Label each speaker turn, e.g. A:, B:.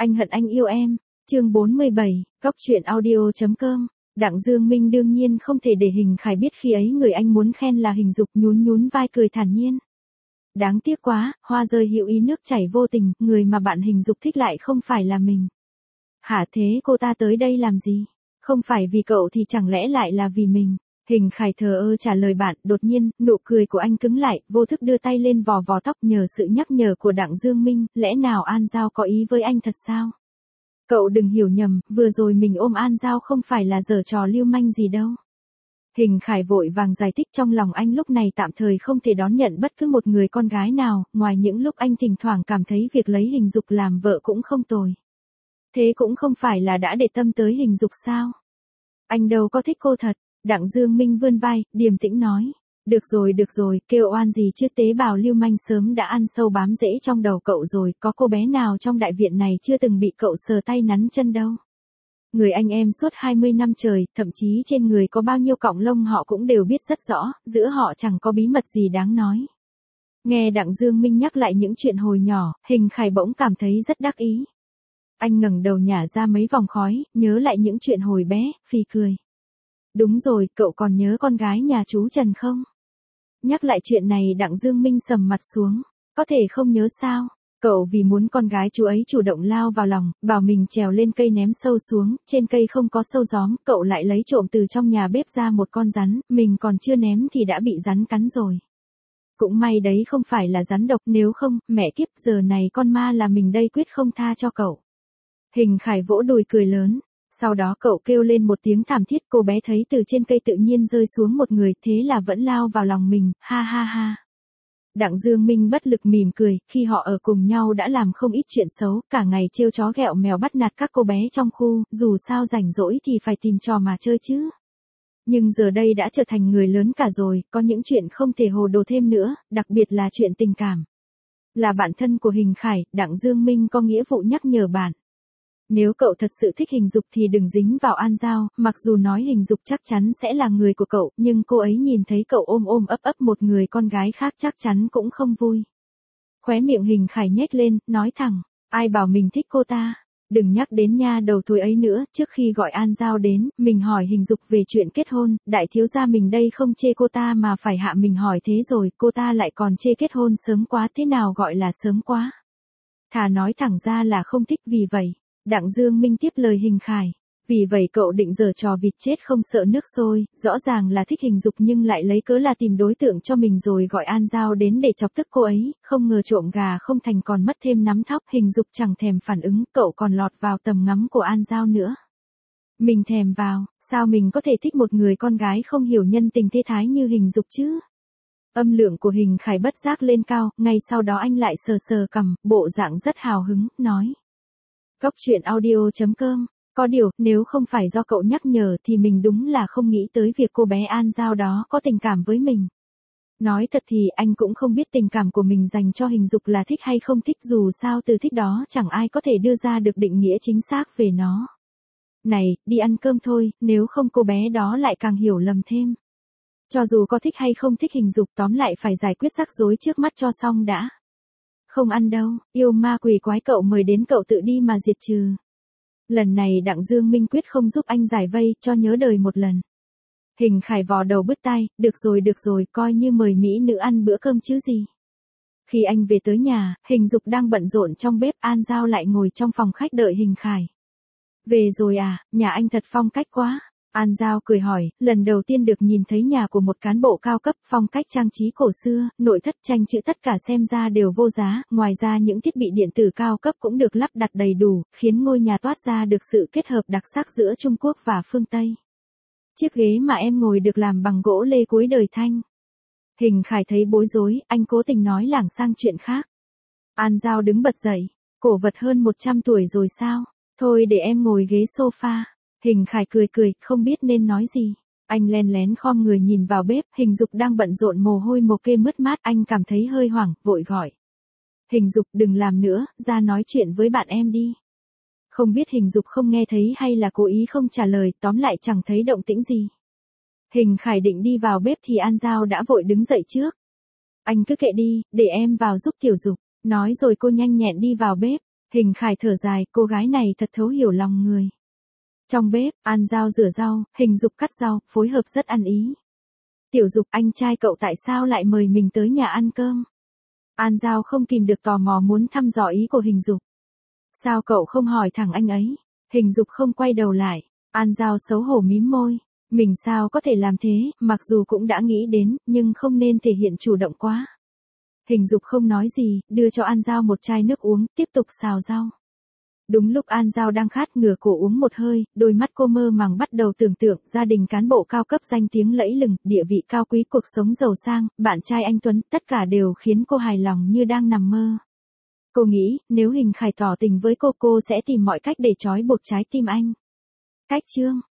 A: Anh hận anh yêu em. Chương 47, Góc truyện audio.com. Đặng Dương Minh đương nhiên không thể để Hình Khải biết khi ấy người anh muốn khen là Hình Dục, nhún nhún vai cười thản nhiên. Đáng tiếc quá, hoa rơi hữu ý nước chảy vô tình, người mà bạn Hình Dục thích lại không phải là mình. Hả, thế cô ta tới đây làm gì? Không phải vì cậu thì chẳng lẽ lại là vì mình? Hình Khải thờ ơ trả lời bạn, đột nhiên, nụ cười của anh cứng lại, vô thức đưa tay lên vò vò tóc nhờ sự nhắc nhở của Đặng Dương Minh, lẽ nào An Giao có ý với anh thật sao? Cậu đừng hiểu nhầm, vừa rồi mình ôm An Giao không phải là giở trò lưu manh gì đâu. Hình Khải vội vàng giải thích trong lòng anh lúc này tạm thời không thể đón nhận bất cứ một người con gái nào, ngoài những lúc anh thỉnh thoảng cảm thấy việc lấy Hình Dục làm vợ cũng không tồi. Thế cũng không phải là đã để tâm tới Hình Dục sao? Anh đâu có thích cô thật. Đặng Dương Minh vươn vai, điềm tĩnh nói. Được rồi, kêu oan gì chứ, tế bào lưu manh sớm đã ăn sâu bám rễ trong đầu cậu rồi, có cô bé nào trong đại viện này chưa từng bị cậu sờ tay nắn chân đâu. Người anh em suốt 20 năm trời, thậm chí trên người có bao nhiêu cọng lông họ cũng đều biết rất rõ, giữa họ chẳng có bí mật gì đáng nói. Nghe Đặng Dương Minh nhắc lại những chuyện hồi nhỏ, Hình Khải bỗng cảm thấy rất đắc ý. Anh ngẩng đầu nhả ra mấy vòng khói, nhớ lại những chuyện hồi bé, phì cười. Đúng rồi, cậu còn nhớ con gái nhà chú Trần không? Nhắc lại chuyện này Đặng Dương Minh sầm mặt xuống. Có thể không nhớ sao? Cậu vì muốn con gái chú ấy chủ động lao vào lòng, bảo mình trèo lên cây ném sâu xuống, trên cây không có sâu gióm, cậu lại lấy trộm từ trong nhà bếp ra một con rắn, mình còn chưa ném thì đã bị rắn cắn rồi. Cũng may đấy không phải là rắn độc, nếu không, mẹ kiếp, giờ này con ma là mình đây quyết không tha cho cậu. Hình Khải vỗ đùi cười lớn. Sau đó cậu kêu lên một tiếng thảm thiết, cô bé thấy từ trên cây tự nhiên rơi xuống một người, thế là vẫn lao vào lòng mình, ha ha ha. Đặng Dương Minh bất lực mỉm cười, khi họ ở cùng nhau đã làm không ít chuyện xấu, cả ngày trêu chó ghẹo mèo bắt nạt các cô bé trong khu, dù sao rảnh rỗi thì phải tìm trò mà chơi chứ. Nhưng giờ đây đã trở thành người lớn cả rồi, có những chuyện không thể hồ đồ thêm nữa, đặc biệt là chuyện tình cảm. Là bạn thân của Hình Khải, Đặng Dương Minh có nghĩa vụ nhắc nhở bạn. Nếu cậu thật sự thích Hình Dục thì đừng dính vào An Giao, mặc dù nói Hình Dục chắc chắn sẽ là người của cậu, nhưng cô ấy nhìn thấy cậu ôm ôm ấp ấp một người con gái khác chắc chắn cũng không vui. Khóe miệng Hình Khải nhếch lên, nói thẳng, ai bảo mình thích cô ta, đừng nhắc đến nha đầu thối ấy nữa. Trước khi gọi An Giao đến, mình hỏi Hình Dục về chuyện kết hôn, đại thiếu gia mình đây không chê cô ta mà phải hạ mình hỏi thế rồi, cô ta lại còn chê kết hôn sớm quá, thế nào gọi là sớm quá. Thà nói thẳng ra là không thích, vì vậy. Đặng Dương Minh tiếp lời Hình Khải. Vì vậy cậu định giở trò vịt chết không sợ nước sôi, rõ ràng là thích Hình Dục nhưng lại lấy cớ là tìm đối tượng cho mình rồi gọi An Giao đến để chọc tức cô ấy, không ngờ trộm gà không thành còn mất thêm nắm thóc. Hình Dục chẳng thèm phản ứng, cậu còn lọt vào tầm ngắm của An Giao nữa. Mình thèm vào, sao mình có thể thích một người con gái không hiểu nhân tình thế thái như Hình Dục chứ? Âm lượng của Hình Khải bất giác lên cao, ngay sau đó anh lại sờ sờ cằm, bộ dạng rất hào hứng, nói. Góc truyện audio.com. Có điều, nếu không phải do cậu nhắc nhở thì mình đúng là không nghĩ tới việc cô bé An Giao đó có tình cảm với mình. Nói thật thì anh cũng không biết tình cảm của mình dành cho Hình Dục là thích hay không thích, dù sao từ thích đó chẳng ai có thể đưa ra được định nghĩa chính xác về nó. Này, đi ăn cơm thôi, nếu không cô bé đó lại càng hiểu lầm thêm. Cho dù có thích hay không thích Hình Dục, tóm lại phải giải quyết rắc rối trước mắt cho xong đã. Không ăn đâu, yêu ma quỷ quái cậu mời đến cậu tự đi mà diệt trừ. Lần này Đặng Dương Minh quyết không giúp anh giải vây, cho nhớ đời một lần. Hình Khải vò đầu bứt tai, được rồi, coi như mời mỹ nữ ăn bữa cơm chứ gì. Khi anh về tới nhà, Hình Dục đang bận rộn trong bếp, An Giao lại ngồi trong phòng khách đợi Hình Khải. Về rồi à, nhà anh thật phong cách quá. An Giao cười hỏi, lần đầu tiên được nhìn thấy nhà của một cán bộ cao cấp, phong cách trang trí cổ xưa, nội thất tranh chữ tất cả xem ra đều vô giá, ngoài ra những thiết bị điện tử cao cấp cũng được lắp đặt đầy đủ, khiến ngôi nhà toát ra được sự kết hợp đặc sắc giữa Trung Quốc và phương Tây. Chiếc ghế mà em ngồi được làm bằng gỗ lê cuối đời Thanh. Hình Khải thấy bối rối, anh cố tình nói lảng sang chuyện khác. An Giao đứng bật dậy, cổ vật hơn 100 tuổi rồi sao, thôi để em ngồi ghế sofa. Hình Khải cười, không biết nên nói gì. Anh len lén khom người nhìn vào bếp, Hình Dục đang bận rộn mồ hôi mồ kê mướt mát, anh cảm thấy hơi hoảng, vội gọi. Hình Dục đừng làm nữa, ra nói chuyện với bạn em đi. Không biết Hình Dục không nghe thấy hay là cố ý không trả lời, tóm lại chẳng thấy động tĩnh gì. Hình Khải định đi vào bếp thì An Giao đã vội đứng dậy trước. Anh cứ kệ đi, để em vào giúp Tiểu Dục. Nói rồi cô nhanh nhẹn đi vào bếp. Hình Khải thở dài, cô gái này thật thấu hiểu lòng người. Trong bếp, An Giao rửa rau, Hình Dục cắt rau, phối hợp rất ăn ý. Tiểu Dục, anh trai cậu tại sao lại mời mình tới nhà ăn cơm? An Giao không kìm được tò mò muốn thăm dò ý của Hình Dục. Sao cậu không hỏi thẳng anh ấy? Hình Dục không quay đầu lại. An Giao xấu hổ mím môi. Mình sao có thể làm thế, mặc dù cũng đã nghĩ đến, nhưng không nên thể hiện chủ động quá. Hình Dục không nói gì, đưa cho An Giao một chai nước uống, tiếp tục xào rau. Đúng lúc An Giao đang khát ngửa cổ uống một hơi, đôi mắt cô mơ màng bắt đầu tưởng tượng gia đình cán bộ cao cấp danh tiếng lẫy lừng, địa vị cao quý, cuộc sống giàu sang, bạn trai anh Tuấn, tất cả đều khiến cô hài lòng như đang nằm mơ. Cô nghĩ, nếu Hình Khải tỏ tình với cô sẽ tìm mọi cách để trói buộc trái tim anh. Cách chương